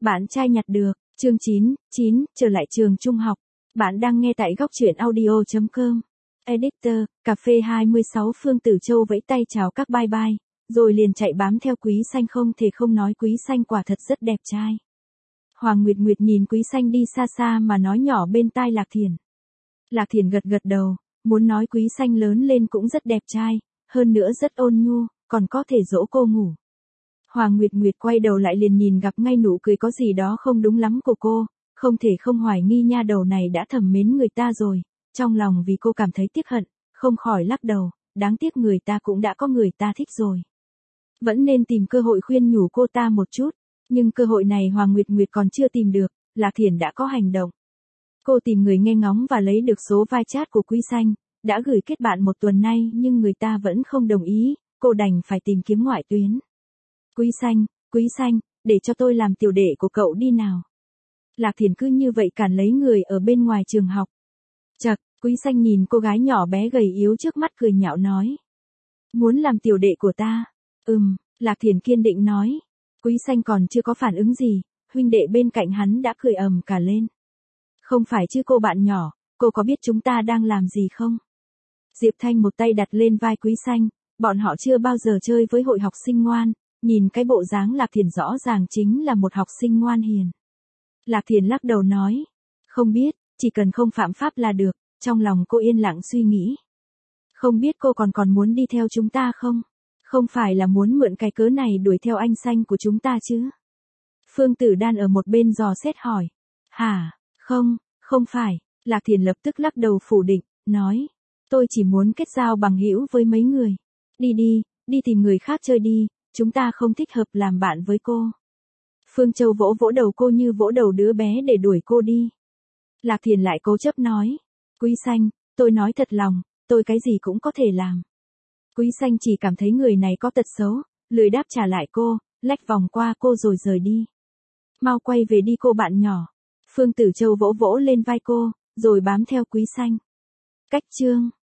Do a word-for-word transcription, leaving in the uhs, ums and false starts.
Bạn trai nhặt được, chương chín, chín, trở lại trường trung học. Bạn đang nghe tại góc truyện audio chấm com. Editor, cà phê hai mươi sáu Phương Tử Châu vẫy tay chào các bye bye, rồi liền chạy bám theo Quý Xanh, không thể không nói Quý Xanh quả thật rất đẹp trai. Hoàng Nguyệt Nguyệt nhìn Quý Xanh đi xa xa mà nói nhỏ bên tai Lạc Thiển. Lạc Thiển gật gật đầu, muốn nói Quý Xanh lớn lên cũng rất đẹp trai, hơn nữa rất ôn nhu, còn có thể dỗ cô ngủ. Hoàng Nguyệt Nguyệt quay đầu lại liền nhìn gặp ngay nụ cười có gì đó không đúng lắm của cô, không thể không hoài nghi nha đầu này đã thầm mến người ta rồi, trong lòng vì cô cảm thấy tiếc hận, không khỏi lắc đầu, đáng tiếc người ta cũng đã có người ta thích rồi. Vẫn nên tìm cơ hội khuyên nhủ cô ta một chút, nhưng cơ hội này Hoàng Nguyệt Nguyệt còn chưa tìm được, Lạc Thiển đã có hành động. Cô tìm người nghe ngóng và lấy được số vai chat của Quý Xanh, đã gửi kết bạn một tuần nay nhưng người ta vẫn không đồng ý, cô đành phải tìm kiếm ngoại tuyến. Quý Xanh, Quý Xanh, để cho tôi làm tiểu đệ của cậu đi nào. Lạc Thiển cứ như vậy cản lấy người ở bên ngoài trường học. Chậc, Quý Xanh nhìn cô gái nhỏ bé gầy yếu trước mắt cười nhạo nói. Muốn làm tiểu đệ của ta? Ừm, Lạc Thiển kiên định nói. Quý Xanh còn chưa có phản ứng gì, huynh đệ bên cạnh hắn đã cười ầm cả lên. Không phải chứ cô bạn nhỏ, cô có biết chúng ta đang làm gì không? Diệp Thanh một tay đặt lên vai Quý Xanh, bọn họ chưa bao giờ chơi với hội học sinh ngoan. Nhìn cái bộ dáng Lạc Thiển rõ ràng chính là một học sinh ngoan hiền. Lạc Thiển lắc đầu nói. Không biết, chỉ cần không phạm pháp là được, trong lòng cô yên lặng suy nghĩ. Không biết cô còn còn muốn đi theo chúng ta không? Không phải là muốn mượn cái cớ này đuổi theo anh Xanh của chúng ta chứ? Phương Tử Đan ở một bên dò xét hỏi. Hả, không, không phải, Lạc Thiển lập tức lắc đầu phủ định, nói. Tôi chỉ muốn kết giao bằng hữu với mấy người. Đi đi, đi tìm người khác chơi đi. Chúng ta không thích hợp làm bạn với cô. Phương Châu vỗ vỗ đầu cô như vỗ đầu đứa bé để đuổi cô đi. Lạc Thiển lại cố chấp nói. Quý Xanh, tôi nói thật lòng, tôi cái gì cũng có thể làm. Quý Xanh chỉ cảm thấy người này có tật xấu, lười đáp trả lại cô, lách vòng qua cô rồi rời đi. Mau quay về đi cô bạn nhỏ. Phương Tử Châu vỗ vỗ lên vai cô, rồi bám theo Quý Xanh. Cách chương.